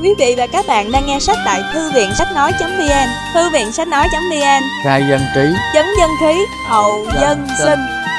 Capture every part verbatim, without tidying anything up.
Quý vị và các bạn đang nghe sách tại thư viện sách nói.vn, thư viện sách nói.vn. Khai dân trí, Chấn dân khí, hậu dân sinh.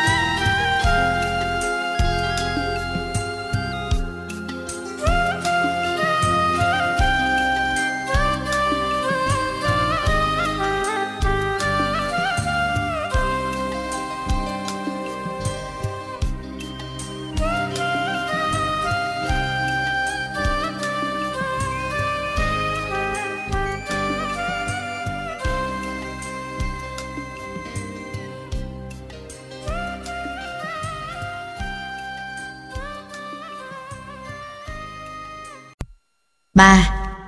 ba.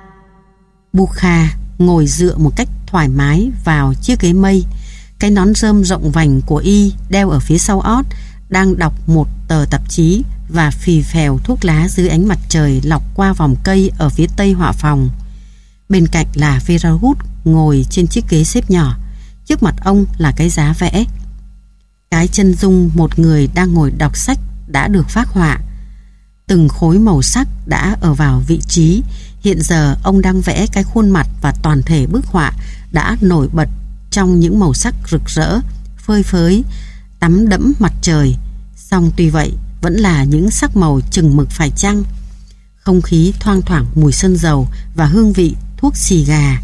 Bukha ngồi dựa một cách thoải mái vào chiếc ghế mây. Cái nón rơm rộng vành của y đeo ở phía sau ót, đang đọc một tờ tạp chí và phì phèo thuốc lá dưới ánh mặt trời lọc qua vòng cây ở phía tây họa phòng. Bên cạnh là Verahut ngồi trên chiếc ghế xếp nhỏ. Trước mặt ông là cái giá vẽ. Cái chân dung một người đang ngồi đọc sách đã được phác họa. Từng khối màu sắc đã ở vào vị trí. Hiện giờ ông đang vẽ cái khuôn mặt và toàn thể bức họa đã nổi bật trong những màu sắc rực rỡ, phơi phới, tắm đẫm mặt trời. Song tuy vậy vẫn là những sắc màu chừng mực phải chăng. Không khí thoang thoảng mùi sơn dầu và hương vị thuốc xì gà.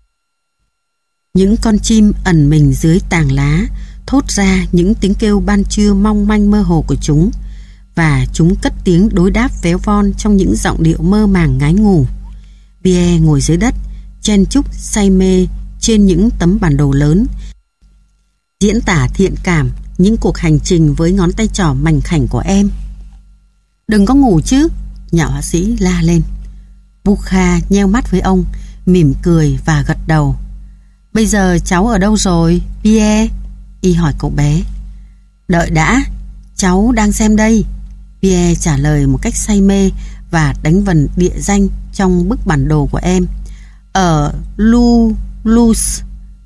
Những con chim ẩn mình dưới tàng lá thốt ra những tiếng kêu ban trưa mong manh mơ hồ của chúng, và chúng cất tiếng đối đáp véo von trong những giọng điệu mơ màng ngái ngủ. Pierre ngồi dưới đất, chen chúc say mê trên những tấm bản đồ lớn, diễn tả thiện cảm những cuộc hành trình với ngón tay trỏ mảnh khảnh của em. Đừng có ngủ chứ, nhà họa sĩ la lên. Bukha nheo mắt với ông, mỉm cười và gật đầu. Bây giờ cháu ở đâu rồi, Pierre? Y hỏi cậu bé. Đợi đã, cháu đang xem đây. Pierre trả lời một cách say mê và đánh vần địa danh trong bức bản đồ của em. Ở Lu Luz,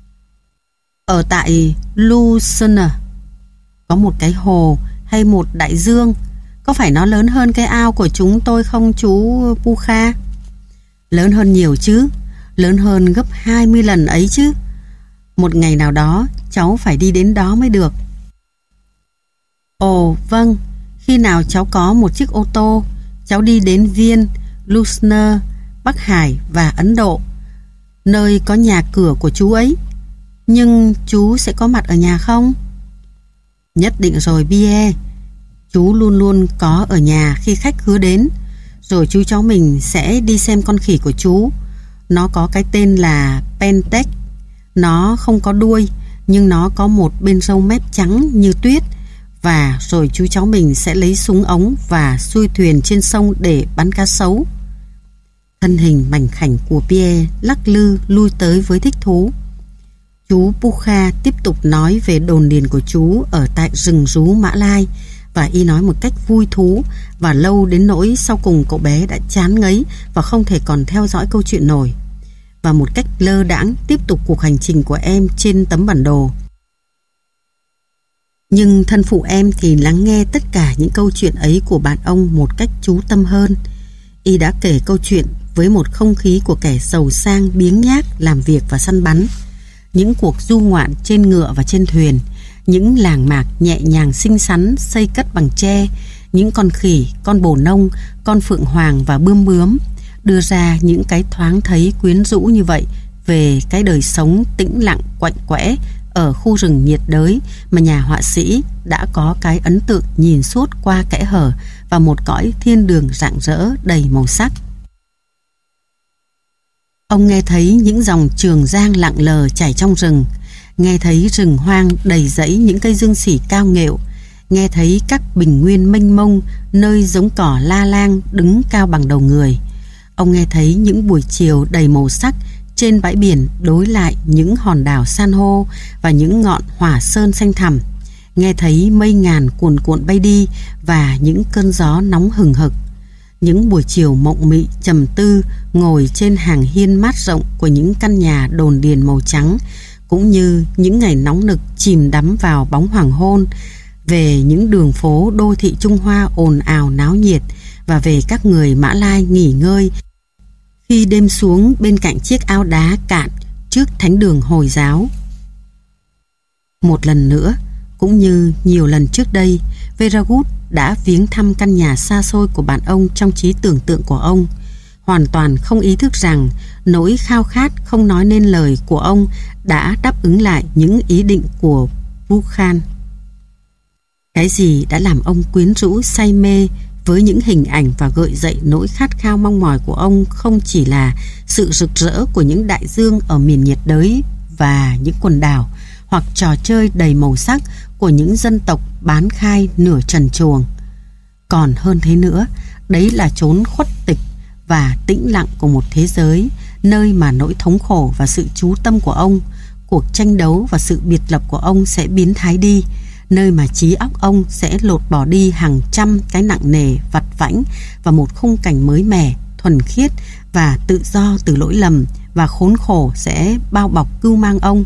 ở tại Lucerne, có một cái hồ hay một đại dương. Có phải nó lớn hơn cái ao của chúng tôi không chú Bukha? Lớn hơn nhiều chứ, lớn hơn gấp hai mươi lần ấy chứ. Một ngày nào đó cháu phải đi đến đó mới được. Ồ vâng, khi nào cháu có một chiếc ô tô, cháu đi đến Viên, Lucerne, Bắc Hải và Ấn Độ, nơi có nhà cửa của chú ấy. Nhưng chú sẽ có mặt ở nhà không? Nhất định rồi Pierre. Chú luôn luôn có ở nhà khi khách khứa đến. Rồi chú cháu mình sẽ đi xem con khỉ của chú. Nó có cái tên là Pentec. Nó không có đuôi, nhưng nó có một bên râu mép trắng như tuyết. Và rồi chú cháu mình sẽ lấy súng ống và xuôi thuyền trên sông để bắn cá sấu. Thân hình mảnh khảnh của Pierre lắc lư lui tới với thích thú. Chú Bukha tiếp tục nói về đồn điền của chú ở tại rừng rú Mã Lai, và y nói một cách vui thú và lâu đến nỗi sau cùng cậu bé đã chán ngấy và không thể còn theo dõi câu chuyện nổi, và một cách lơ đãng tiếp tục cuộc hành trình của em trên tấm bản đồ. Nhưng thân phụ em thì lắng nghe tất cả những câu chuyện ấy của bạn ông một cách chú tâm hơn. Y đã kể câu chuyện với một không khí của kẻ giàu sang biếng nhác làm việc và săn bắn, những cuộc du ngoạn trên ngựa và trên thuyền, những làng mạc nhẹ nhàng xinh xắn xây cất bằng tre, những con khỉ, con bồ nông, con phượng hoàng và bươm bướm, đưa ra những cái thoáng thấy quyến rũ như vậy về cái đời sống tĩnh lặng quạnh quẽ ở khu rừng nhiệt đới mà nhà họa sĩ đã có cái ấn tượng nhìn suốt qua kẽ hở và một cõi thiên đường rạng rỡ đầy màu sắc. Ông nghe thấy những dòng Trường Giang lặng lờ chảy trong rừng, nghe thấy rừng hoang đầy rẫy những cây dương xỉ cao nghệu, nghe thấy các bình nguyên mênh mông nơi giống cỏ la lang đứng cao bằng đầu người. Ông nghe thấy những buổi chiều đầy màu sắc trên bãi biển đối lại những hòn đảo san hô và những ngọn hỏa sơn xanh thẳm, nghe thấy mây ngàn cuồn cuộn bay đi và những cơn gió nóng hừng hực. Những buổi chiều mộng mị trầm tư ngồi trên hàng hiên mát rộng của những căn nhà đồn điền màu trắng, cũng như những ngày nóng nực chìm đắm vào bóng hoàng hôn, về những đường phố đô thị Trung Hoa ồn ào náo nhiệt, và về các người Mã Lai nghỉ ngơi khi đêm xuống bên cạnh chiếc ao đá cạn trước thánh đường Hồi giáo. Một lần nữa, cũng như nhiều lần trước đây, Veragut đã viếng thăm căn nhà xa xôi của bạn ông trong trí tưởng tượng của ông, hoàn toàn không ý thức rằng nỗi khao khát không nói nên lời của ông đã đáp ứng lại những ý định của Bukhan. Cái gì đã làm ông quyến rũ say mê với những hình ảnh và gợi dậy nỗi khát khao mong mỏi của ông không chỉ là sự rực rỡ của những đại dương ở miền nhiệt đới và những quần đảo, hoặc trò chơi đầy màu sắc của những dân tộc bán khai nửa trần truồng. Còn hơn thế nữa, đấy là chốn khuất tịch và tĩnh lặng của một thế giới, nơi mà nỗi thống khổ và sự chú tâm của ông, cuộc tranh đấu và sự biệt lập của ông sẽ biến thái đi, nơi mà trí óc ông sẽ lột bỏ đi hàng trăm cái nặng nề vặt vãnh và một khung cảnh mới mẻ, thuần khiết và tự do từ lỗi lầm và khốn khổ sẽ bao bọc cưu mang ông.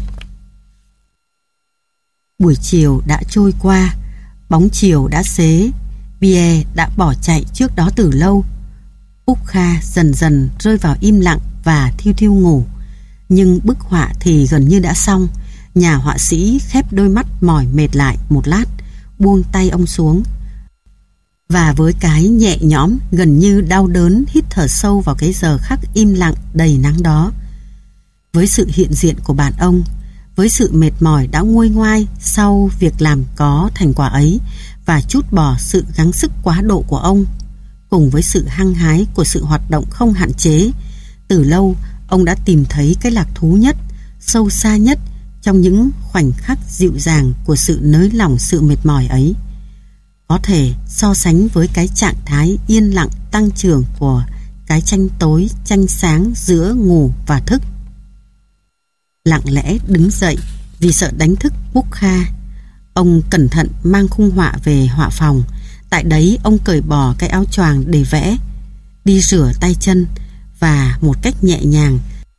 Buổi chiều đã trôi qua, bóng chiều đã xế, Pierre đã bỏ chạy trước đó từ lâu. Bukha dần dần rơi vào im lặng và thiêu thiêu ngủ. Nhưng bức họa thì gần như đã xong. Nhà họa sĩ khép đôi mắt mỏi mệt lại một lát, buông tay ông xuống, và với cái nhẹ nhõm gần như đau đớn hít thở sâu vào cái giờ khắc im lặng đầy nắng đó. Với sự hiện diện của bạn ông, với sự mệt mỏi đã nguôi ngoai sau việc làm có thành quả ấy và trút bỏ sự gắng sức quá độ của ông, cùng với sự hăng hái của sự hoạt động không hạn chế, từ lâu ông đã tìm thấy cái lạc thú nhất, sâu xa nhất trong những khoảnh khắc dịu dàng của sự nới lỏng sự mệt mỏi ấy. Có thể so sánh với cái trạng thái yên lặng tăng trưởng của cái tranh tối tranh sáng giữa ngủ và thức. Lặng lẽ đứng dậy vì sợ đánh thức Bukha, ông cẩn thận mang khung họa về họa phòng. Tại đấy ông cởi bỏ cái áo choàng để vẽ, đi rửa tay chân và một cách nhẹ nhàng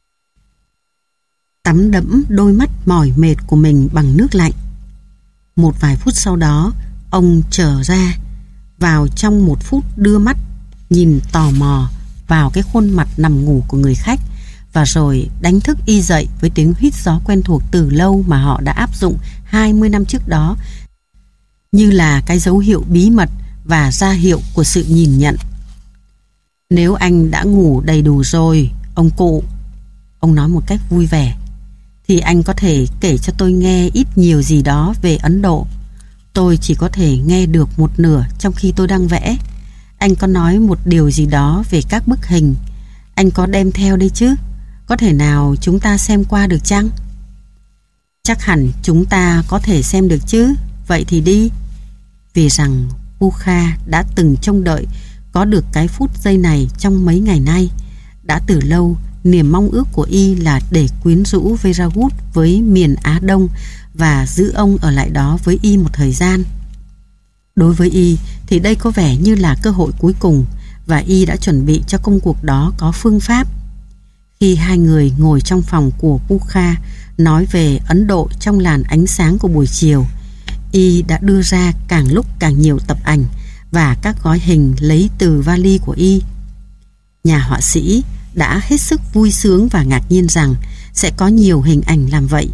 tắm đẫm đôi mắt mỏi mệt của mình bằng nước lạnh. Một vài phút sau đó, ông trở ra, vào trong một phút đưa mắt nhìn tò mò vào cái khuôn mặt nằm ngủ của người khách, và rồi đánh thức y dậy với tiếng huýt gió quen thuộc từ lâu mà họ đã áp dụng hai mươi năm trước đó, như là cái dấu hiệu bí mật và ra hiệu của sự nhìn nhận. Nếu anh đã ngủ đầy đủ rồi, ông cụ, ông nói một cách vui vẻ, thì anh có thể kể cho tôi nghe ít nhiều gì đó về Ấn Độ. Tôi chỉ có thể nghe được một nửa trong khi tôi đang vẽ. Anh có nói một điều gì đó về các bức hình. Anh có đem theo đây chứ? Có thể nào chúng ta xem qua được chăng? Chắc hẳn chúng ta có thể xem được chứ. Vậy thì đi. Vì rằng Bukha đã từng trông đợi có được cái phút giây này trong mấy ngày nay. Đã từ lâu, niềm mong ước của y là để quyến rũ Veragut với miền Á Đông và giữ ông ở lại đó với y một thời gian. Đối với y thì đây có vẻ như là cơ hội cuối cùng, và y đã chuẩn bị cho công cuộc đó có phương pháp. Khi hai người ngồi trong phòng của Bukha nói về Ấn Độ trong làn ánh sáng của buổi chiều, y đã đưa ra càng lúc càng nhiều tập ảnh và các gói hình lấy từ vali của y. Nhà họa sĩ đã hết sức vui sướng và ngạc nhiên rằng sẽ có nhiều hình ảnh làm vậy.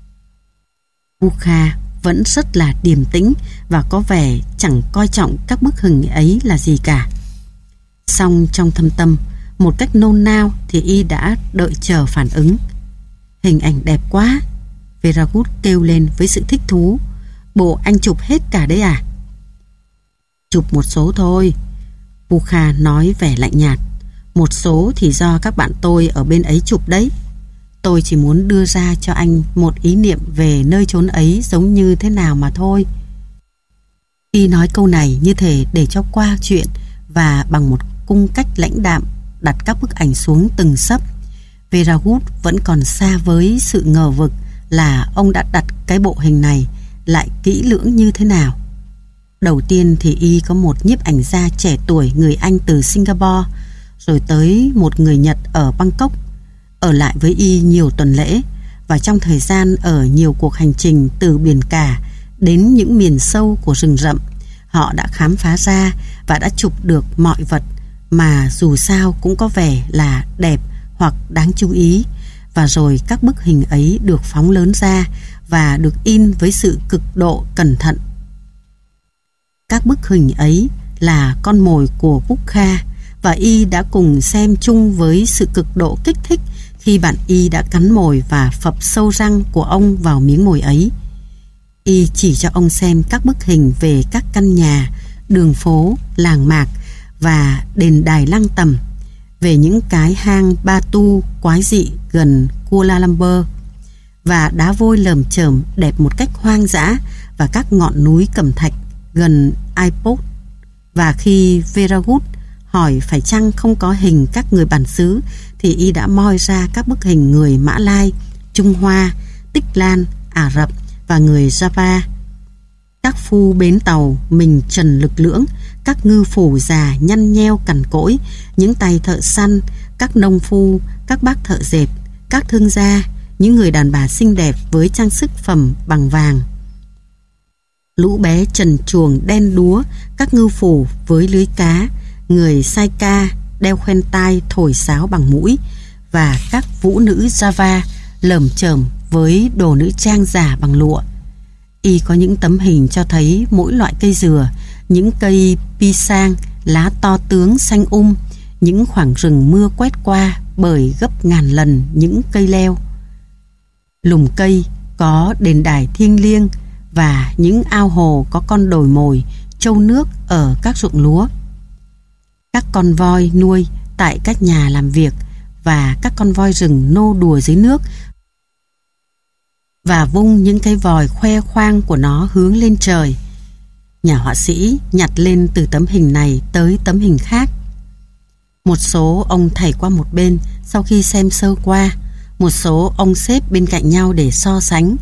Bukha vẫn rất là điềm tĩnh và có vẻ chẳng coi trọng các bức hình ấy là gì cả. Song trong thâm tâm, một cách nôn nao thì y đã đợi chờ phản ứng. Hình ảnh đẹp quá, Veragut kêu lên với sự thích thú. Bộ anh chụp hết cả đấy à? Chụp một số thôi, Bukha nói vẻ lạnh nhạt. Một số thì do các bạn tôi ở bên ấy chụp đấy. Tôi chỉ muốn đưa ra cho anh một ý niệm về nơi chốn ấy giống như thế nào mà thôi. Y nói câu này như thể để cho qua chuyện, và bằng một cung cách lãnh đạm đặt các bức ảnh xuống từng xấp. Veragut vẫn còn xa với sự ngờ vực là ông đã đặt cái bộ hình này lại kỹ lưỡng như thế nào. Đầu tiên thì y có một nhiếp ảnh gia trẻ tuổi người Anh từ Singapore, rồi tới một người Nhật ở Bangkok, ở lại với y nhiều tuần lễ, và trong thời gian ở nhiều cuộc hành trình từ biển cả đến những miền sâu của rừng rậm, họ đã khám phá ra và đã chụp được mọi vật mà dù sao cũng có vẻ là đẹp hoặc đáng chú ý, và rồi các bức hình ấy được phóng lớn ra và được in với sự cực độ cẩn thận. Các bức hình ấy là con mồi của Bukha, và y đã cùng xem chung với sự cực độ kích thích khi bạn y đã cắn mồi và phập sâu răng của ông vào miếng mồi ấy. Y chỉ cho ông xem các bức hình về các căn nhà, đường phố, làng mạc và đền đài lăng tầm, về những cái hang Batu quái dị gần Kuala Lumpur, và đá vôi lởm chởm đẹp một cách hoang dã, và các ngọn núi cẩm thạch gần Airport. Và khi Veragut hỏi phải chăng không có hình các người bản xứ, thì y đã moi ra các bức hình người Mã Lai, Trung Hoa, Tích Lan, Ả Rập và người Java. Các phu bến tàu mình trần lực lưỡng, các ngư phủ già nhăn nheo cằn cỗi, những tay thợ săn, các nông phu, các bác thợ dệt, các thương gia, những người đàn bà xinh đẹp với trang sức phẩm bằng vàng, lũ bé trần truồng đen đúa, các ngư phủ với lưới cá, người sai ca đeo khoen tai thổi sáo bằng mũi, và các vũ nữ Java lởm chởm với đồ nữ trang giả bằng lụa. Y có những tấm hình cho thấy mỗi loại cây dừa, những cây pisang lá to tướng xanh um, những khoảng rừng mưa quét qua bởi gấp ngàn lần những cây leo. Lùm cây có đền đài thiêng liêng, và những ao hồ có con đồi mồi, trâu nước ở các ruộng lúa. Các con voi nuôi tại các nhà làm việc, và các con voi rừng nô đùa dưới nước và vung những cái vòi khoe khoang của nó hướng lên trời. Nhà họa sĩ nhặt lên từ tấm hình này tới tấm hình khác. Một số ông thảy qua một bên sau khi xem sơ qua, một số ông xếp bên cạnh nhau để so sánh.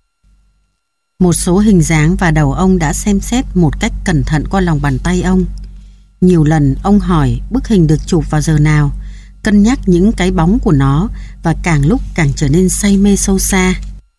Một số hình dáng và đầu ông đã xem xét một cách cẩn thận qua lòng bàn tay ông. Nhiều lần ông hỏi bức hình được chụp vào giờ nào, cân nhắc những cái bóng của nó, và càng lúc càng trở nên say mê sâu xa.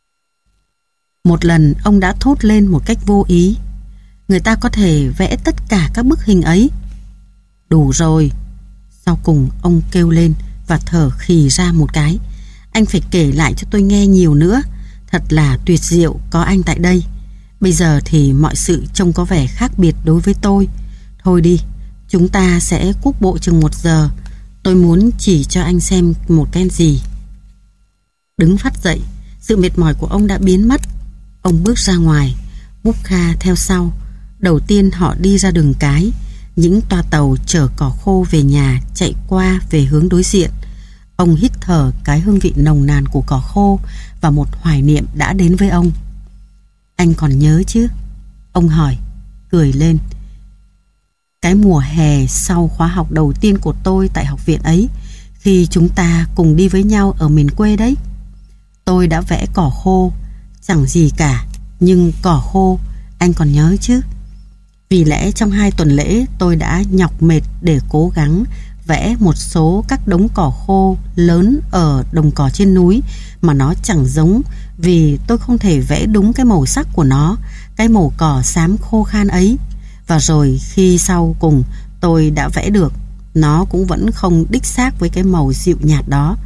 Một lần ông đã thốt lên một cách vô ý: người ta có thể vẽ tất cả các bức hình ấy. Đủ rồi. Sau cùng ông kêu lên và thở khì ra một cái: anh phải kể lại cho tôi nghe nhiều nữa. Thật là tuyệt diệu có anh tại đây. Bây giờ thì mọi sự trông có vẻ khác biệt đối với tôi. Thôi đi, chúng ta sẽ cuốc bộ chừng một giờ. Tôi muốn chỉ cho anh xem một cái gì. Đứng phắt dậy, sự mệt mỏi của ông đã biến mất. Ông bước ra ngoài, Bukha theo sau. Đầu tiên họ đi ra đường cái. Những toa tàu chở cỏ khô về nhà chạy qua về hướng đối diện. Ông hít thở cái hương vị nồng nàn của cỏ khô, và một hoài niệm đã đến với ông. Anh còn nhớ chứ? Ông hỏi, cười lên. Cái mùa hè sau khóa học đầu tiên của tôi tại học viện ấy, khi chúng ta cùng đi với nhau ở miền quê đấy. Tôi đã vẽ cỏ khô, chẳng gì cả, nhưng cỏ khô, anh còn nhớ chứ? Vì lẽ trong hai tuần lễ tôi đã nhọc mệt để cố gắng vẽ một số các đống cỏ khô lớn ở đồng cỏ trên núi mà nó chẳng giống, vì tôi không thể vẽ đúng cái màu sắc của nó, cái màu cỏ xám khô khan ấy. Và rồi khi sau cùng tôi đã vẽ được, nó cũng vẫn không đích xác với cái màu dịu nhạt đó.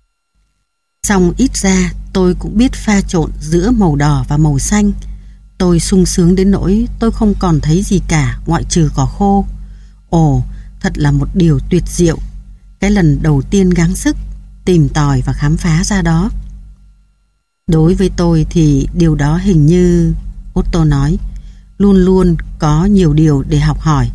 Song ít ra tôi cũng biết pha trộn giữa màu đỏ và màu xanh. Tôi sung sướng đến nỗi tôi không còn thấy gì cả ngoại trừ cỏ khô. Ồ, thật là một điều tuyệt diệu. Cái lần đầu tiên gắng sức tìm tòi và khám phá ra đó. Đối với tôi thì điều đó hình như, Otto nói, luôn luôn có nhiều điều để học hỏi.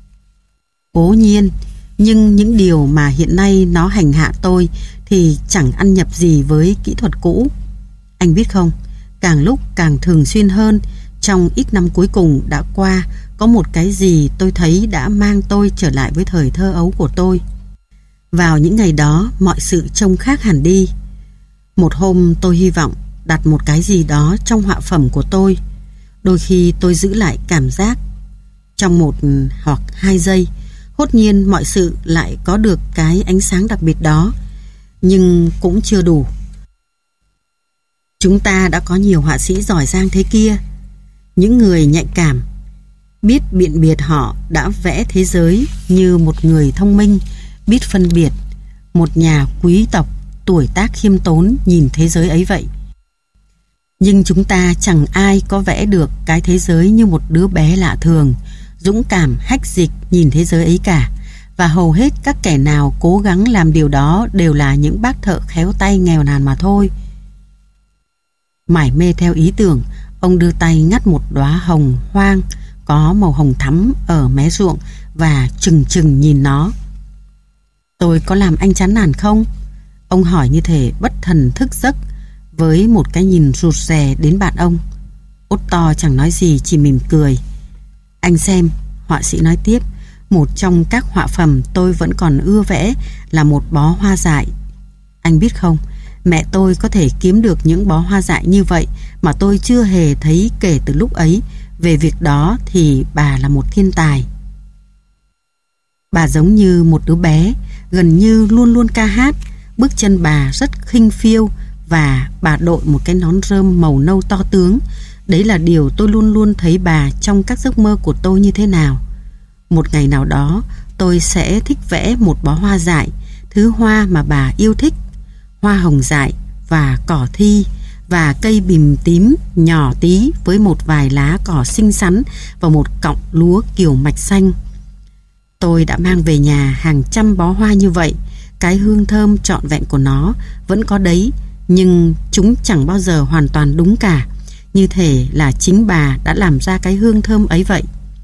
Cố nhiên, nhưng những điều mà hiện nay nó hành hạ tôi thì chẳng ăn nhập gì với kỹ thuật cũ. Anh biết không, càng lúc càng thường xuyên hơn, trong ít năm cuối cùng đã qua, có một cái gì tôi thấy đã mang tôi trở lại với thời thơ ấu của tôi. Vào những ngày đó, mọi sự trông khác hẳn đi. Một hôm tôi hy vọng đặt một cái gì đó trong họa phẩm của tôi. Đôi khi tôi giữ lại cảm giác. Trong một hoặc hai giây, hốt nhiên mọi sự lại có được cái ánh sáng đặc biệt đó. Nhưng cũng chưa đủ. Chúng ta đã có nhiều họa sĩ giỏi giang thế kia, những người nhạy cảm, biết biện biệt họ đã vẽ thế giới như một người thông minh, biết phân biệt, một nhà quý tộc tuổi tác khiêm tốn nhìn thế giới ấy vậy. Nhưng chúng ta chẳng ai có vẽ được cái thế giới như một đứa bé lạ thường, dũng cảm hách dịch nhìn thế giới ấy cả. Và hầu hết các kẻ nào cố gắng làm điều đó đều là những bác thợ khéo tay nghèo nàn mà thôi. Mải mê theo ý tưởng, ông đưa tay ngắt một đóa hồng hoang có màu hồng thắm ở mé ruộng và trừng trừng nhìn nó. Tôi có làm anh chán nản không? Ông hỏi như thể bất thần thức giấc, với một cái nhìn rụt rè đến bạn ông. Otto chẳng nói gì, chỉ mỉm cười. Anh xem, họa sĩ nói tiếp, một trong các họa phẩm tôi vẫn còn ưa vẽ là một bó hoa dại. Anh biết không, mẹ tôi có thể kiếm được những bó hoa dại như vậy mà tôi chưa hề thấy kể từ lúc ấy. Về việc đó thì bà là một thiên tài. Bà giống như một đứa bé, gần như luôn luôn ca hát. Bước chân bà rất khinh phiêu và bà đội một cái nón rơm màu nâu to tướng. Đấy là điều tôi luôn luôn thấy bà trong các giấc mơ của tôi như thế nào. Một ngày nào đó tôi sẽ thích vẽ một bó hoa dại, thứ hoa mà bà yêu thích. Hoa hồng dại và cỏ thi và cây bìm tím nhỏ tí với một vài lá cỏ xinh xắn và một cọng lúa kiều mạch xanh. Tôi đã mang về nhà hàng trăm bó hoa như vậy. Cái hương thơm trọn vẹn của nó vẫn có đấy, nhưng chúng chẳng bao giờ hoàn toàn đúng cả, như thể là chính bà đã làm ra cái hương thơm ấy vậy.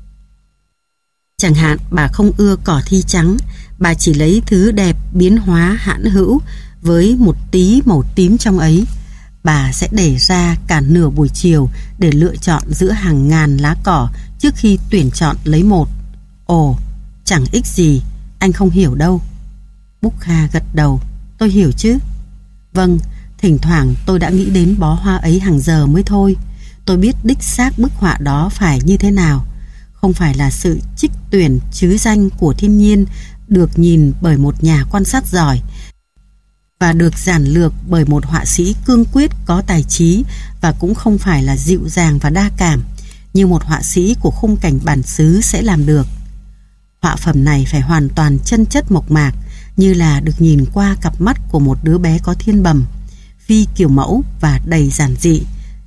Chẳng hạn bà không ưa cỏ thi trắng, bà chỉ lấy thứ đẹp biến hóa hãn hữu với một tí màu tím trong ấy. Bà sẽ để ra cả nửa buổi chiều để lựa chọn giữa hàng ngàn lá cỏ trước khi tuyển chọn lấy một. Ồ, chẳng ích gì, anh không hiểu đâu. Bukha gật đầu. Tôi hiểu chứ. Vâng, thỉnh thoảng tôi đã nghĩ đến bó hoa ấy hàng giờ mới thôi. Tôi biết đích xác bức họa đó phải như thế nào. Không phải là sự trích tuyển chứ danh của thiên nhiên, được nhìn bởi một nhà quan sát giỏi và được giản lược bởi một họa sĩ cương quyết có tài trí, và cũng không phải là dịu dàng và đa cảm như một họa sĩ của khung cảnh bản xứ sẽ làm được. Họa phẩm này phải hoàn toàn chân chất mộc mạc, như là được nhìn qua cặp mắt của một đứa bé có thiên bẩm, phi kiểu mẫu và đầy giản dị.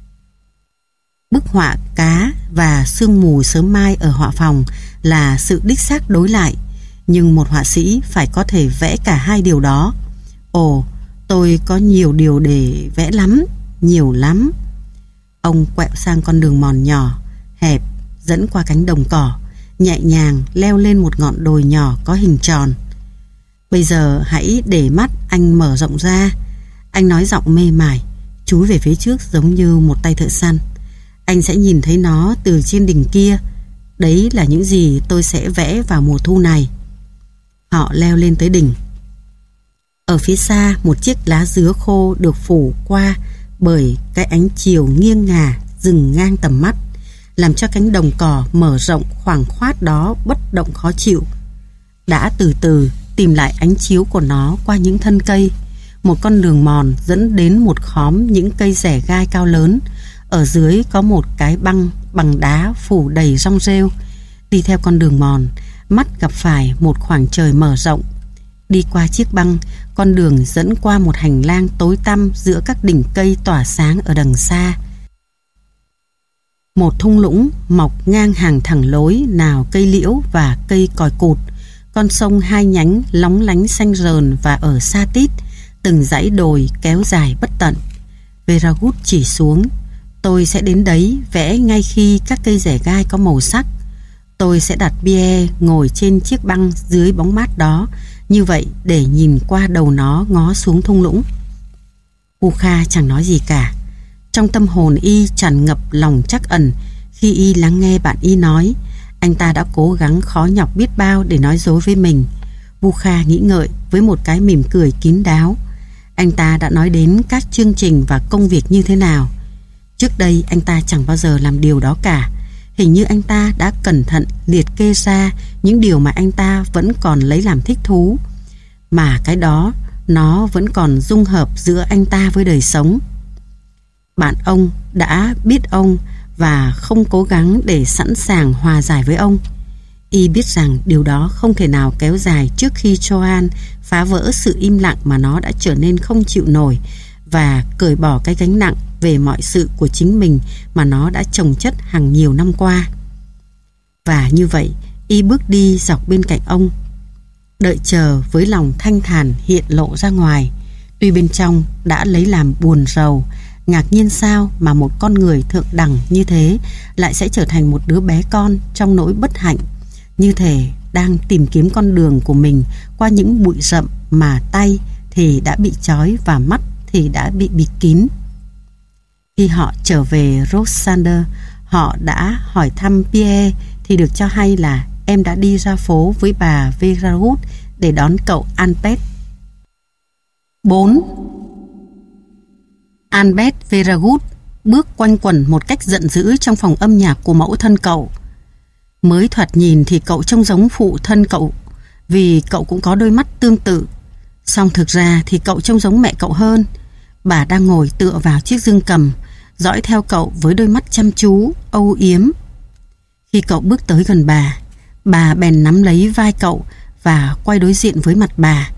Bức họa cá và sương mù sớm mai ở họa phòng là sự đích xác đối lại, nhưng một họa sĩ phải có thể vẽ cả hai điều đó. Ồ, tôi có nhiều điều để vẽ lắm, nhiều lắm. Ông quẹo sang con đường mòn nhỏ, hẹp, dẫn qua cánh đồng cỏ, nhẹ nhàng leo lên một ngọn đồi nhỏ có hình tròn. Bây giờ hãy để mắt anh mở rộng ra. Anh nói giọng mê mải, chúi về phía trước giống như một tay thợ săn. Anh sẽ nhìn thấy nó từ trên đỉnh kia. Đấy là những gì tôi sẽ vẽ vào mùa thu này. Họ leo lên tới đỉnh. Ở phía xa, một chiếc lá dứa khô được phủ qua bởi cái ánh chiều nghiêng ngả dừng ngang tầm mắt, làm cho cánh đồng cỏ mở rộng khoảng khoát đó bất động khó chịu. Đã từ từ tìm lại ánh chiếu của nó qua những thân cây. Một con đường mòn dẫn đến một khóm những cây rẻ gai cao lớn. Ở dưới có một cái băng bằng đá phủ đầy rong rêu. Đi theo con đường mòn, mắt gặp phải một khoảng trời mở rộng. Đi qua chiếc băng, con đường dẫn qua một hành lang tối tăm giữa các đỉnh cây tỏa sáng ở đằng xa. Một thung lũng mọc ngang hàng thẳng lối, nào cây liễu và cây còi cụt. Con sông hai nhánh lóng lánh xanh rờn, và ở xa tít từng dãy đồi kéo dài bất tận. Veragut chỉ xuống. Tôi sẽ đến đấy vẽ ngay khi các cây rẻ gai có màu sắc. Tôi sẽ đặt Pierre ngồi trên chiếc băng dưới bóng mát đó, như vậy để nhìn qua đầu nó ngó xuống thung lũng. Bukha chẳng nói gì cả. Trong tâm hồn y tràn ngập lòng trắc ẩn khi y lắng nghe bạn y nói. Anh ta đã cố gắng khó nhọc biết bao để nói dối với mình. Bukha nghĩ ngợi với một cái mỉm cười kín đáo. Anh ta đã nói đến các chương trình và công việc như thế nào. Trước đây anh ta chẳng bao giờ làm điều đó cả. Hình như anh ta đã cẩn thận liệt kê ra những điều mà anh ta vẫn còn lấy làm thích thú, mà cái đó nó vẫn còn dung hợp giữa anh ta với đời sống. Bạn ông đã biết ông và không cố gắng để sẵn sàng hòa giải với ông. Y biết rằng điều đó không thể nào kéo dài trước khi Joan phá vỡ sự im lặng mà nó đã trở nên không chịu nổi và cởi bỏ cái gánh nặng về mọi sự của chính mình mà nó đã chồng chất hàng nhiều năm qua. Và như vậy, Y bước đi dọc bên cạnh ông, đợi chờ với lòng thanh thản hiện lộ ra ngoài, tuy bên trong đã lấy làm buồn rầu, ngạc nhiên sao mà một con người thượng đẳng như thế lại sẽ trở thành một đứa bé con trong nỗi bất hạnh, như thể đang tìm kiếm con đường của mình qua những bụi rậm mà tay thì đã bị trói và mắt thì đã bị bịt kín. Khi họ trở về Rosander, họ đã hỏi thăm Pierre thì được cho hay là em đã đi ra phố với bà Veragut để đón cậu Albert. bốn. Albert Veragut bước quanh quẩn một cách giận dữ trong phòng âm nhạc của mẫu thân cậu. Mới thoạt nhìn thì cậu trông giống phụ thân cậu, vì cậu cũng có đôi mắt tương tự. Song thực ra thì cậu trông giống mẹ cậu hơn. Bà đang ngồi tựa vào chiếc dương cầm, dõi theo cậu với đôi mắt chăm chú, âu yếm. Khi cậu bước tới gần bà, bà bèn nắm lấy vai cậu và quay đối diện với mặt bà.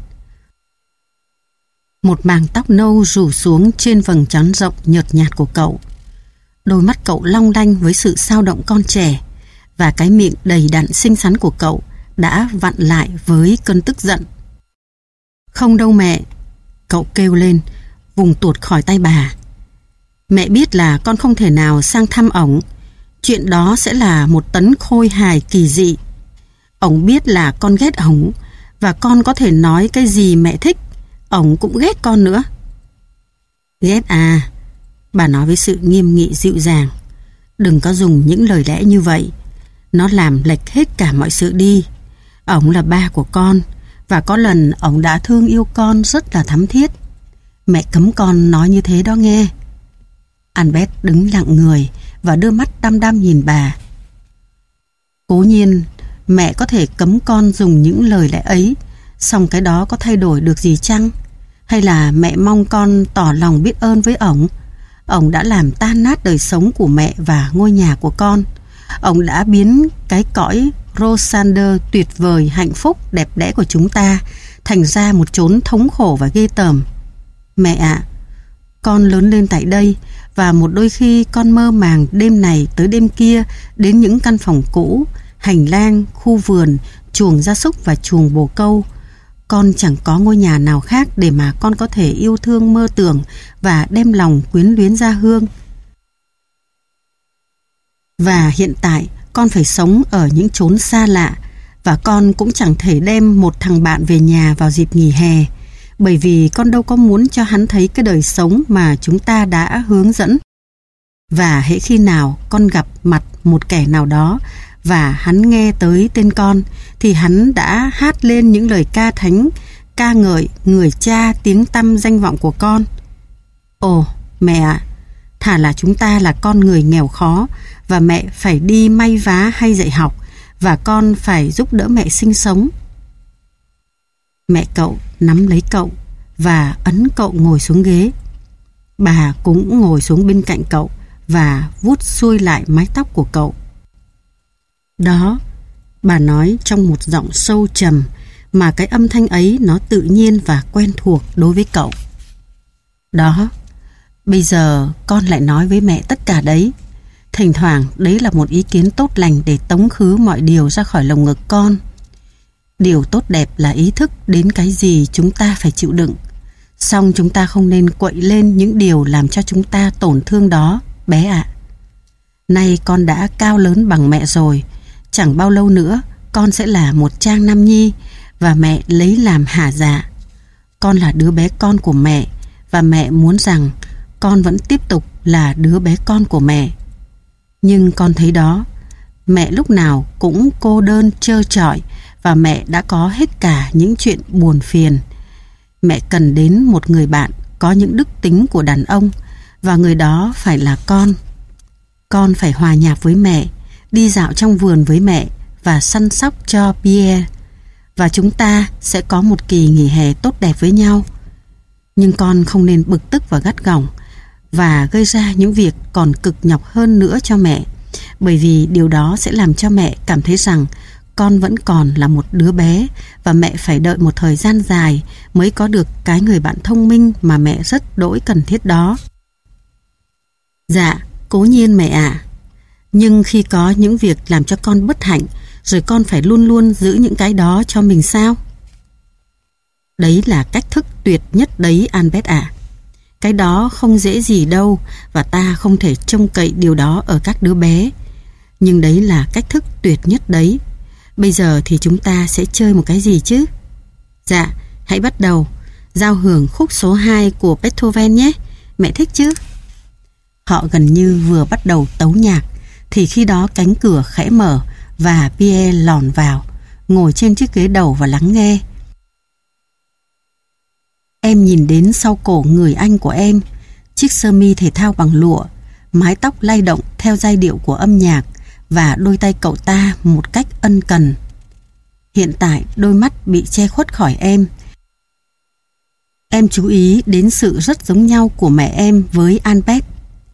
Một màng tóc nâu rủ xuống trên vầng trán rộng nhợt nhạt của cậu. Đôi mắt cậu long lanh với sự sao động con trẻ, và cái miệng đầy đặn xinh xắn của cậu đã vặn lại với cơn tức giận. Không đâu mẹ, cậu kêu lên, vùng tuột khỏi tay bà. Mẹ biết là con không thể nào sang thăm ổng. Chuyện đó sẽ là một tấn khôi hài kỳ dị. Ổng biết là con ghét ổng, và con có thể nói cái gì mẹ thích, ổng cũng ghét con nữa. Ghét à? Bà nói với sự nghiêm nghị dịu dàng. Đừng có dùng những lời lẽ như vậy. Nó làm lệch hết cả mọi sự đi. Ổng là ba của con, và có lần ổng đã thương yêu con rất là thắm thiết. Mẹ cấm con nói như thế đó nghe. Albert đứng lặng người và đưa mắt đăm đăm nhìn bà. Cố nhiên mẹ có thể cấm con dùng những lời lẽ ấy, song cái đó có thay đổi được gì chăng? Hay là mẹ mong con tỏ lòng biết ơn với ổng? Ổng đã làm tan nát đời sống của mẹ và ngôi nhà của con. Ổng đã biến cái cõi Rosander tuyệt vời, hạnh phúc, đẹp đẽ của chúng ta thành ra một chốn thống khổ và ghê tởm. Mẹ ạ, à, con lớn lên tại đây, và một đôi khi con mơ màng đêm này tới đêm kia đến những căn phòng cũ, hành lang, khu vườn, chuồng gia súc và chuồng bồ câu. Con chẳng có ngôi nhà nào khác để mà con có thể yêu thương mơ tưởng và đem lòng quyến luyến gia hương. Và hiện tại con phải sống ở những chốn xa lạ, và con cũng chẳng thể đem một thằng bạn về nhà vào dịp nghỉ hè, bởi vì con đâu có muốn cho hắn thấy cái đời sống mà chúng ta đã hướng dẫn. Và hễ khi nào con gặp mặt một kẻ nào đó và hắn nghe tới tên con, thì hắn đã hát lên những lời ca thánh, ca ngợi người cha tiếng tăm danh vọng của con. Ồ, mẹ ạ, thà là chúng ta là con người nghèo khó, và mẹ phải đi may vá hay dạy học, và con phải giúp đỡ mẹ sinh sống. Mẹ cậu nắm lấy cậu và ấn cậu ngồi xuống ghế. Bà cũng ngồi xuống bên cạnh cậu và vuốt xuôi lại mái tóc của cậu. Đó, bà nói trong một giọng sâu trầm, mà cái âm thanh ấy nó tự nhiên và quen thuộc đối với cậu. Đó, bây giờ con lại nói với mẹ tất cả đấy. Thỉnh thoảng đấy là một ý kiến tốt lành để tống khứ mọi điều ra khỏi lồng ngực con. Điều tốt đẹp là ý thức đến cái gì chúng ta phải chịu đựng. Song chúng ta không nên quậy lên những điều làm cho chúng ta tổn thương đó, bé ạ. Nay con đã cao lớn bằng mẹ rồi. Chẳng bao lâu nữa con sẽ là một trang nam nhi, và mẹ lấy làm hả dạ. Con là đứa bé con của mẹ, và mẹ muốn rằng con vẫn tiếp tục là đứa bé con của mẹ. Nhưng con thấy đó, mẹ lúc nào cũng cô đơn trơ trọi, và mẹ đã có hết cả những chuyện buồn phiền. Mẹ cần đến một người bạn có những đức tính của đàn ông, và người đó phải là con. Con phải hòa nhạc với mẹ, đi dạo trong vườn với mẹ và săn sóc cho Pierre, và chúng ta sẽ có một kỳ nghỉ hè tốt đẹp với nhau. Nhưng con không nên bực tức và gắt gỏng, và gây ra những việc còn cực nhọc hơn nữa cho mẹ, bởi vì điều đó sẽ làm cho mẹ cảm thấy rằng con vẫn còn là một đứa bé và mẹ phải đợi một thời gian dài mới có được cái người bạn thông minh mà mẹ rất đỗi cần thiết đó. Dạ, cố nhiên mẹ ạ. Nhưng khi có những việc làm cho con bất hạnh, rồi con phải luôn luôn giữ những cái đó cho mình sao? Đấy là cách thức tuyệt nhất đấy, Albert ạ. Cái đó không dễ gì đâu, và ta không thể trông cậy điều đó ở các đứa bé. Nhưng đấy là cách thức tuyệt nhất đấy. Bây giờ thì chúng ta sẽ chơi một cái gì chứ? Dạ, hãy bắt đầu. Giao hưởng khúc số hai của Beethoven nhé. Mẹ thích chứ? Họ gần như vừa bắt đầu tấu nhạc, thì khi đó cánh cửa khẽ mở và Pierre lòn vào, ngồi trên chiếc ghế đầu và lắng nghe. Em nhìn đến sau cổ người anh của em, chiếc sơ mi thể thao bằng lụa, mái tóc lay động theo giai điệu của âm nhạc và đôi tay cậu ta một cách ân cần. Hiện tại đôi mắt bị che khuất khỏi em. Em chú ý đến sự rất giống nhau của mẹ em với Albert.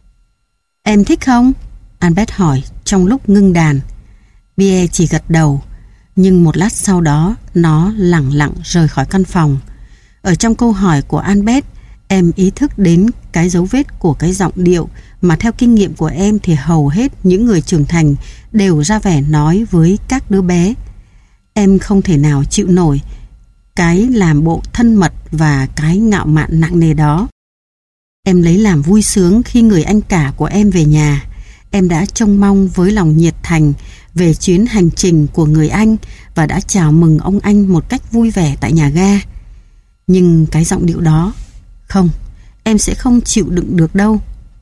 Em thích không? Albert hỏi trong lúc ngưng đàn. Pierre chỉ gật đầu, nhưng một lát sau đó nó lẳng lặng rời khỏi căn phòng. Ở trong câu hỏi của Albert, em ý thức đến cái dấu vết của cái giọng điệu mà theo kinh nghiệm của em thì hầu hết những người trưởng thành đều ra vẻ nói với các đứa bé. Em không thể nào chịu nổi cái làm bộ thân mật và cái ngạo mạn nặng nề đó. Em lấy làm vui sướng khi người anh cả của em về nhà. Em đã trông mong với lòng nhiệt thành về chuyến hành trình của người anh và đã chào mừng ông anh một cách vui vẻ tại nhà ga. Nhưng cái giọng điệu đó, không, em sẽ không chịu đựng được đâu.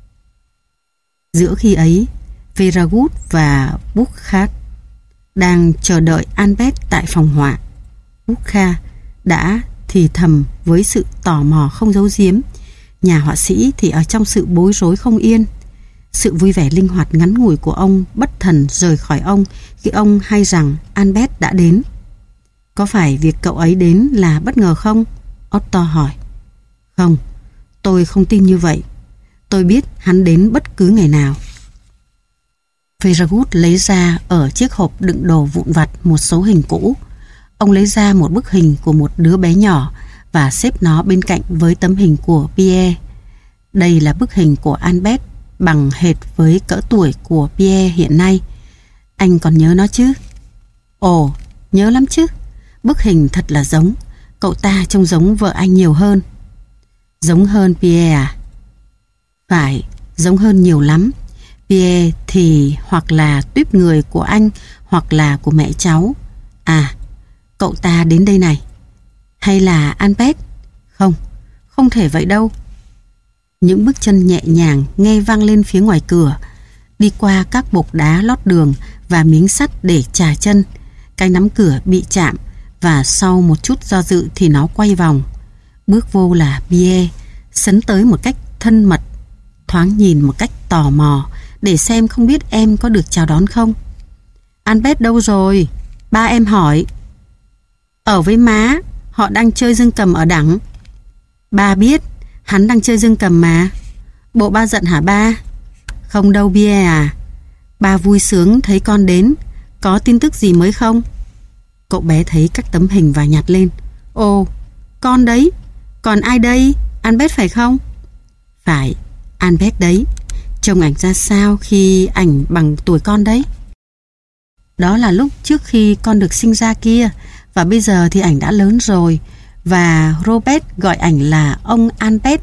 Giữa khi ấy, Veragut và Burkhard đang chờ đợi Albert tại phòng họa. Burkhard đã thì thầm với sự tò mò không giấu giếm, nhà họa sĩ thì ở trong sự bối rối không yên. Sự vui vẻ linh hoạt ngắn ngủi của ông bất thần rời khỏi ông khi ông hay rằng Albert đã đến. Có phải việc cậu ấy đến là bất ngờ không? Otto hỏi. Không, tôi không tin như vậy. Tôi biết hắn đến bất cứ ngày nào. Veragut lấy ra ở chiếc hộp đựng đồ vụn vặt một số hình cũ. Ông lấy ra một bức hình của một đứa bé nhỏ và xếp nó bên cạnh với tấm hình của Pierre. Đây là bức hình của Albert bằng hệt với cỡ tuổi của Pierre hiện nay. Anh còn nhớ nó chứ? Ồ, nhớ lắm chứ. Bức hình thật là giống. Cậu ta trông giống vợ anh nhiều hơn. Giống hơn Pierre à? Phải, giống hơn nhiều lắm. Pierre thì hoặc là tuýp người của anh hoặc là của mẹ cháu. À, cậu ta đến đây này. Hay là Albert? Không, không thể vậy đâu. Những bước chân nhẹ nhàng nghe vang lên phía ngoài cửa, đi qua các bục đá lót đường và miếng sắt để chà chân. Cái nắm cửa bị chạm và sau một chút do dự thì nó quay vòng. Bước vô là Pierre, sấn tới một cách thân mật, thoáng nhìn một cách tò mò để xem không biết em có được chào đón không. Albert đâu rồi? Ba em hỏi. Ở với má, họ đang chơi dương cầm ở đẳng. Ba biết, hắn đang chơi dương cầm mà. Bộ ba giận hả ba? Không đâu Pierre à. Ba vui sướng thấy con đến. Có tin tức gì mới không? Cậu bé thấy các tấm hình và nhặt lên. Ồ, con đấy. Còn ai đây? Albert phải không? Phải, Albert đấy. Trông ảnh ra sao khi ảnh bằng tuổi con đấy? Đó là lúc trước khi con được sinh ra kia. Và bây giờ thì ảnh đã lớn rồi. Và Robert gọi ảnh là ông Albert.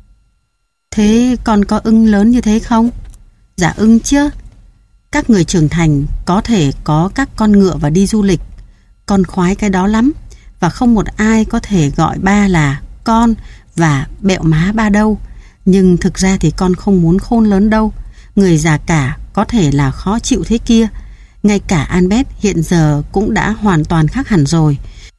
Thế con có ưng lớn như thế không? Dạ ưng chứ. Các người trưởng thành có thể có các con ngựa và đi du lịch. Con khoái cái đó lắm. Và không một ai có thể gọi ba là con và bẹo má ba đâu. Nhưng thực ra thì con không muốn khôn lớn đâu. Người già cả có thể là khó chịu thế kia. Ngay cả Albert hiện giờ cũng đã hoàn toàn khác hẳn rồi.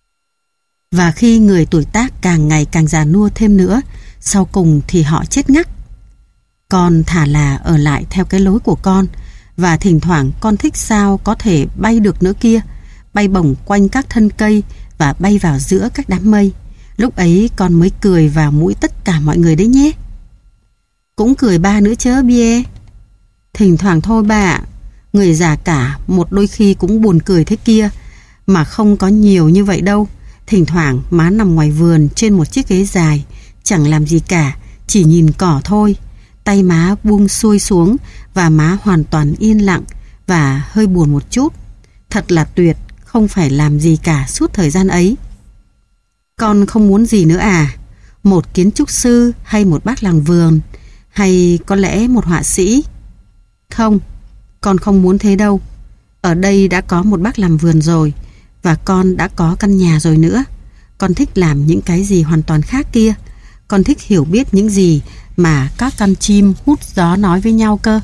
Và khi người tuổi tác càng ngày càng già nua thêm nữa, sau cùng thì họ chết ngắt. Con thà là ở lại theo cái lối của con. Và thỉnh thoảng con thích sao có thể bay được nữa kia. Bay bổng quanh các thân cây và bay vào giữa các đám mây. Lúc ấy con mới cười vào mũi tất cả mọi người đấy nhé. Cũng cười ba nữa chớ bia. Thỉnh thoảng thôi ba ạ. Người già cả một đôi khi cũng buồn cười thế kia. Mà không có nhiều như vậy đâu. Thỉnh thoảng má nằm ngoài vườn trên một chiếc ghế dài, chẳng làm gì cả, chỉ nhìn cỏ thôi. Tay má buông xuôi xuống và má hoàn toàn yên lặng và hơi buồn một chút. Thật là tuyệt, không phải làm gì cả suốt thời gian ấy. Con không muốn gì nữa à? Một kiến trúc sư hay một bác làm vườn, hay có lẽ một họa sĩ? Không, con không muốn thế đâu. Ở đây đã có một bác làm vườn rồi, và con đã có căn nhà rồi nữa. Con thích làm những cái gì hoàn toàn khác kia. Con thích hiểu biết những gì mà các con chim hút gió nói với nhau cơ.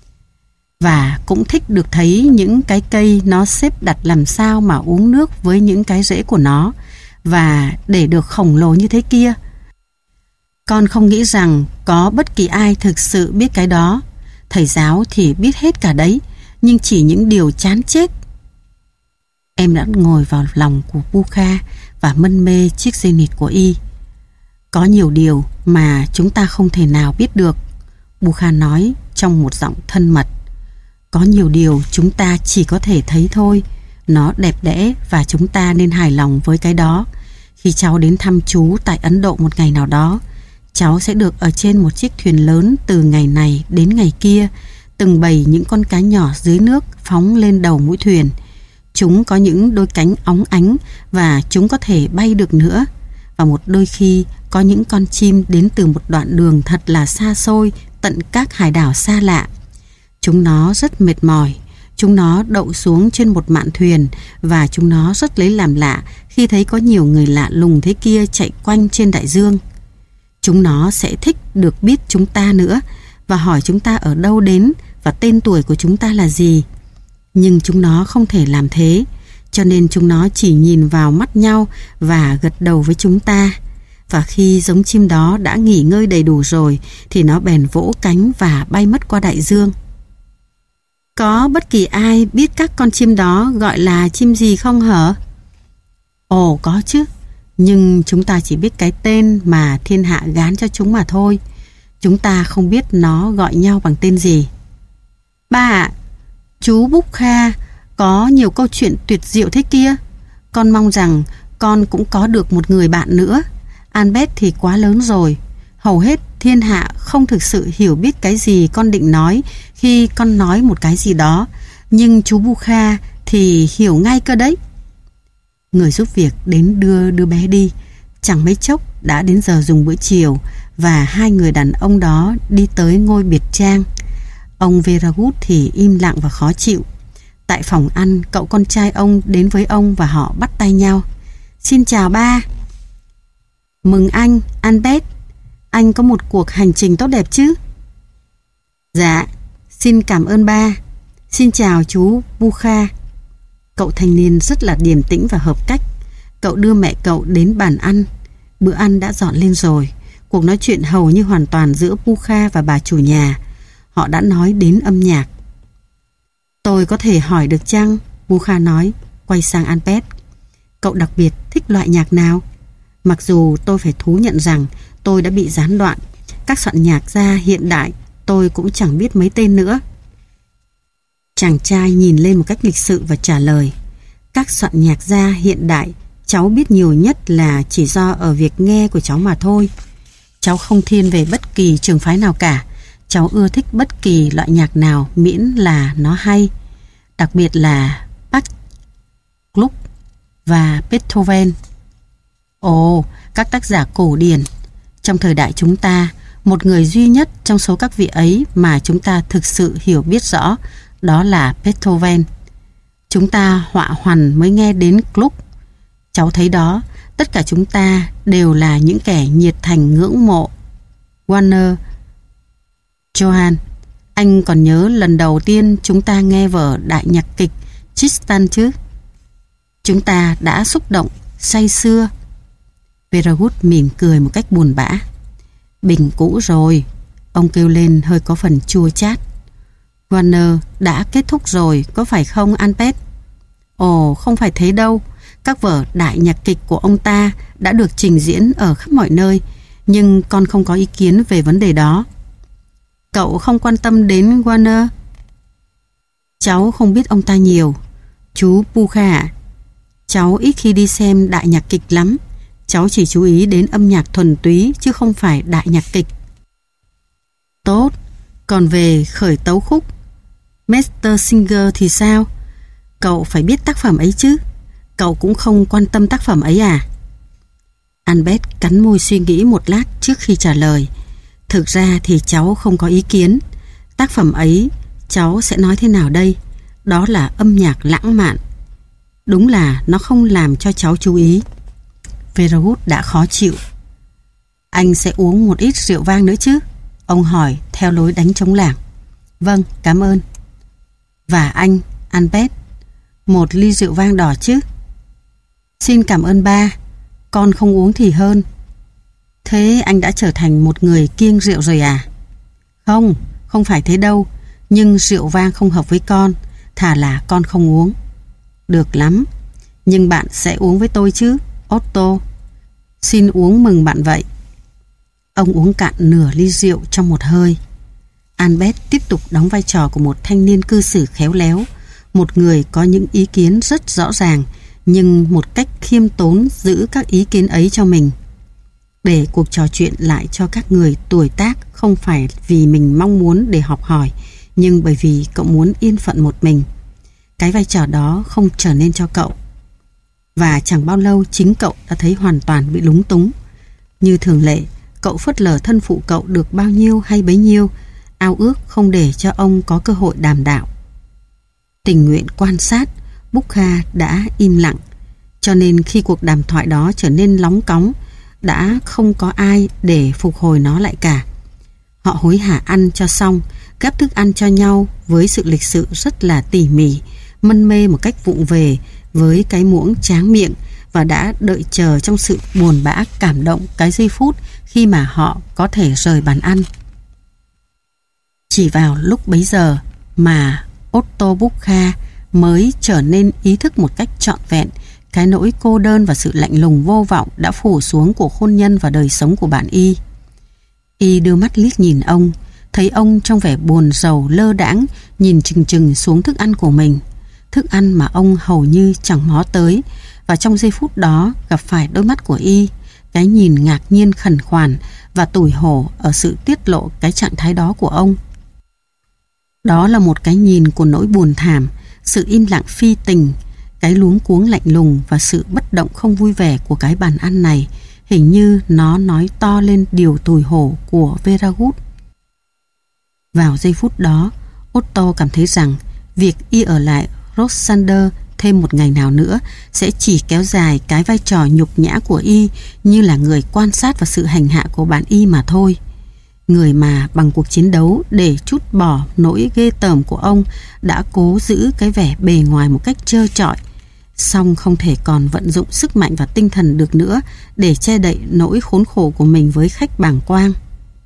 Và cũng thích được thấy những cái cây nó xếp đặt làm sao mà uống nước với những cái rễ của nó, và để được khổng lồ như thế kia. Con không nghĩ rằng có bất kỳ ai thực sự biết cái đó. Thầy giáo thì biết hết cả đấy, nhưng chỉ những điều chán chết. Em đã ngồi vào lòng của Bukha và mân mê chiếc dây nịt của y. Có nhiều điều mà chúng ta không thể nào biết được, Bukha nói trong một giọng thân mật. Có nhiều điều chúng ta chỉ có thể thấy thôi. Nó đẹp đẽ và chúng ta nên hài lòng với cái đó. Khi cháu đến thăm chú tại Ấn Độ một ngày nào đó, cháu sẽ được ở trên một chiếc thuyền lớn từ ngày này đến ngày kia. Từng bầy những con cá nhỏ dưới nước phóng lên đầu mũi thuyền. Chúng có những đôi cánh óng ánh và chúng có thể bay được nữa. Và một đôi khi có những con chim đến từ một đoạn đường thật là xa xôi, tận các hải đảo xa lạ. Chúng nó rất mệt mỏi. Chúng nó đậu xuống trên một mạn thuyền và chúng nó rất lấy làm lạ khi thấy có nhiều người lạ lùng thế kia chạy quanh trên đại dương. Chúng nó sẽ thích được biết chúng ta nữa và hỏi chúng ta ở đâu đến và tên tuổi của chúng ta là gì. Nhưng chúng nó không thể làm thế, cho nên chúng nó chỉ nhìn vào mắt nhau và gật đầu với chúng ta. Và khi giống chim đó đã nghỉ ngơi đầy đủ rồi thì nó bèn vỗ cánh và bay mất qua đại dương. Có bất kỳ ai biết các con chim đó gọi là chim gì không hả? Ồ, có chứ. Nhưng chúng ta chỉ biết cái tên mà thiên hạ gán cho chúng mà thôi. Chúng ta không biết nó gọi nhau bằng tên gì. Ba ạ, chú Bukha có nhiều câu chuyện tuyệt diệu thế kia. Con mong rằng con cũng có được một người bạn nữa. Albert thì quá lớn rồi. Hầu hết thiên hạ không thực sự hiểu biết cái gì con định nói khi con nói một cái gì đó. Nhưng chú Bukha thì hiểu ngay cơ đấy. Người giúp việc đến đưa đứa bé đi. Chẳng mấy chốc đã đến giờ dùng bữa chiều và hai người đàn ông đó đi tới ngôi biệt trang. Ông Veragut thì im lặng và khó chịu. Tại phòng ăn, cậu con trai ông đến với ông và họ bắt tay nhau. Xin chào ba. Mừng anh, Albert. Anh có một cuộc hành trình tốt đẹp chứ? Dạ, xin cảm ơn ba. Xin chào chú Bukha. Cậu thanh niên rất là điềm tĩnh và hợp cách. Cậu đưa mẹ cậu đến bàn ăn. Bữa ăn đã dọn lên rồi. Cuộc nói chuyện hầu như hoàn toàn giữa Bukha và bà chủ nhà. Họ đã nói đến âm nhạc. Tôi có thể hỏi được chăng? Bukha nói, quay sang Albert. Cậu đặc biệt thích loại nhạc nào? Mặc dù tôi phải thú nhận rằng tôi đã bị gián đoạn. Các soạn nhạc gia hiện đại tôi cũng chẳng biết mấy tên nữa. Chàng trai nhìn lên một cách lịch sự và trả lời. Các soạn nhạc gia hiện đại cháu biết nhiều nhất là chỉ do ở việc nghe của cháu mà thôi. Cháu không thiên về bất kỳ trường phái nào cả. Cháu ưa thích bất kỳ loại nhạc nào miễn là nó hay. Đặc biệt là Bach, Gluck và Beethoven. Ồ, các tác giả cổ điển. Trong thời đại chúng ta, một người duy nhất trong số các vị ấy mà chúng ta thực sự hiểu biết rõ, đó là Beethoven. Chúng ta họa hoằn mới nghe đến Gluck. Cháu thấy đó, tất cả chúng ta đều là những kẻ nhiệt thành ngưỡng mộ Wagner. Johann, anh còn nhớ lần đầu tiên chúng ta nghe vở đại nhạc kịch Tristan chứ? Chúng ta đã xúc động, say sưa. Veragut mỉm cười một cách buồn bã. Bình cũ rồi, ông kêu lên hơi có phần chua chát. Wagner đã kết thúc rồi, có phải không Albert? Ồ, không phải thế đâu. Các vở đại nhạc kịch của ông ta đã được trình diễn ở khắp mọi nơi, nhưng con không có ý kiến về vấn đề đó. Cậu không quan tâm đến Warner? Cháu không biết ông ta nhiều. Chú Bukha ạ, cháu ít khi đi xem đại nhạc kịch lắm. Cháu chỉ chú ý đến âm nhạc thuần túy chứ không phải đại nhạc kịch. Tốt, còn về khởi tấu khúc Master Singer thì sao? Cậu phải biết tác phẩm ấy chứ. Cậu cũng không quan tâm tác phẩm ấy à? Albert cắn môi suy nghĩ một lát trước khi trả lời. Thực ra thì cháu không có ý kiến. Tác phẩm ấy cháu sẽ nói thế nào đây? Đó là âm nhạc lãng mạn. Đúng là nó không làm cho cháu chú ý. Verawood đã khó chịu. Anh sẽ uống một ít rượu vang nữa chứ? Ông hỏi theo lối đánh trống lảng. Vâng, cảm ơn. Và anh, Albert, một ly rượu vang đỏ chứ? Xin cảm ơn ba. Con không uống thì hơn. Thế anh đã trở thành một người kiêng rượu rồi à? Không, không phải thế đâu. Nhưng rượu vang không hợp với con. Thà là con không uống. Được lắm. Nhưng bạn sẽ uống với tôi chứ, Otto. Xin uống mừng bạn vậy. Ông uống cạn nửa ly rượu trong một hơi. Albert tiếp tục đóng vai trò của một thanh niên cư xử khéo léo, một người có những ý kiến rất rõ ràng, nhưng một cách khiêm tốn giữ các ý kiến ấy cho mình. Để cuộc trò chuyện lại cho các người tuổi tác không phải vì mình mong muốn để học hỏi, nhưng bởi vì cậu muốn yên phận một mình. Cái vai trò đó không trở nên cho cậu. Và chẳng bao lâu chính cậu đã thấy hoàn toàn bị lúng túng. Như thường lệ, cậu phớt lờ thân phụ cậu được bao nhiêu hay bấy nhiêu, ao ước không để cho ông có cơ hội đàm đạo. Tình nguyện quan sát, Bukha đã im lặng, cho nên khi cuộc đàm thoại đó trở nên lóng cóng, đã không có ai để phục hồi nó lại cả. Họ hối hả ăn cho xong, gắp thức ăn cho nhau với sự lịch sự rất là tỉ mỉ, mân mê một cách vụng về với cái muỗng tráng miệng, và đã đợi chờ trong sự buồn bã cảm động cái giây phút khi mà họ có thể rời bàn ăn. Chỉ vào lúc bấy giờ mà Otto Bukha mới trở nên ý thức một cách trọn vẹn cái nỗi cô đơn và sự lạnh lùng vô vọng đã phủ xuống cuộc hôn nhân và đời sống của bạn y. Y đưa mắt liếc nhìn ông, thấy ông trong vẻ buồn rầu lơ đãng nhìn chừng chừng xuống thức ăn của mình, thức ăn mà ông hầu như chẳng mó tới, và trong giây phút đó gặp phải đôi mắt của y, cái nhìn ngạc nhiên khẩn khoản và tủi hổ ở sự tiết lộ cái trạng thái đó của ông. Đó là một cái nhìn của nỗi buồn thảm, sự im lặng phi tình, cái luống cuống lạnh lùng và sự bất động không vui vẻ của cái bàn ăn này. Hình như nó nói to lên điều tủi hổ của Verawood. Vào giây phút đó, Otto cảm thấy rằng việc y ở lại Rosander thêm một ngày nào nữa sẽ chỉ kéo dài cái vai trò nhục nhã của y như là người quan sát và sự hành hạ của bạn y mà thôi. Người mà bằng cuộc chiến đấu để trút bỏ nỗi ghê tởm của ông đã cố giữ cái vẻ bề ngoài một cách trơ trọi, song không thể còn vận dụng sức mạnh và tinh thần được nữa để che đậy nỗi khốn khổ của mình với khách bàng quang.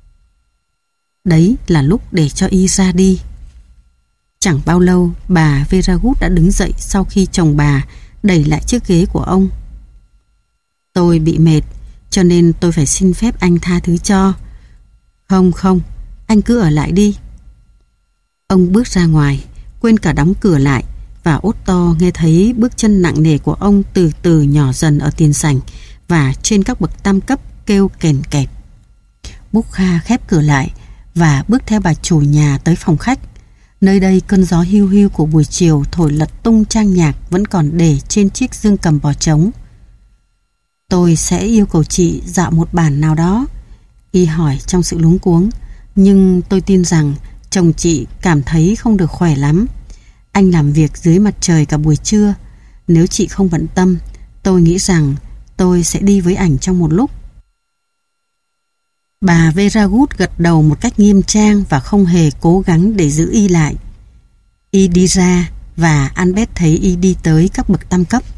Đấy là lúc để cho y ra đi. Chẳng bao lâu, bà Verawood đã đứng dậy sau khi chồng bà đẩy lại chiếc ghế của ông. Tôi bị mệt, cho nên tôi phải xin phép anh tha thứ cho. Không không, anh cứ ở lại đi. Ông bước ra ngoài, quên cả đóng cửa lại, và Otto nghe thấy bước chân nặng nề của ông từ từ nhỏ dần ở tiền sảnh và trên các bậc tam cấp kêu kèn kẹt. Bukha khép cửa lại và bước theo bà chủ nhà tới phòng khách. Nơi đây cơn gió hiu hiu của buổi chiều thổi lật tung trang nhạc vẫn còn để trên chiếc dương cầm bò trống. Tôi sẽ yêu cầu chị dạo một bản nào đó, y hỏi trong sự luống cuống, nhưng tôi tin rằng chồng chị cảm thấy không được khỏe lắm. Anh làm việc dưới mặt trời cả buổi trưa. Nếu chị không bận tâm, tôi nghĩ rằng tôi sẽ đi với ảnh trong một lúc. Bà Verawood gật đầu một cách nghiêm trang và không hề cố gắng để giữ y lại. Y đi ra và Albert thấy y đi tới các bậc tam cấp.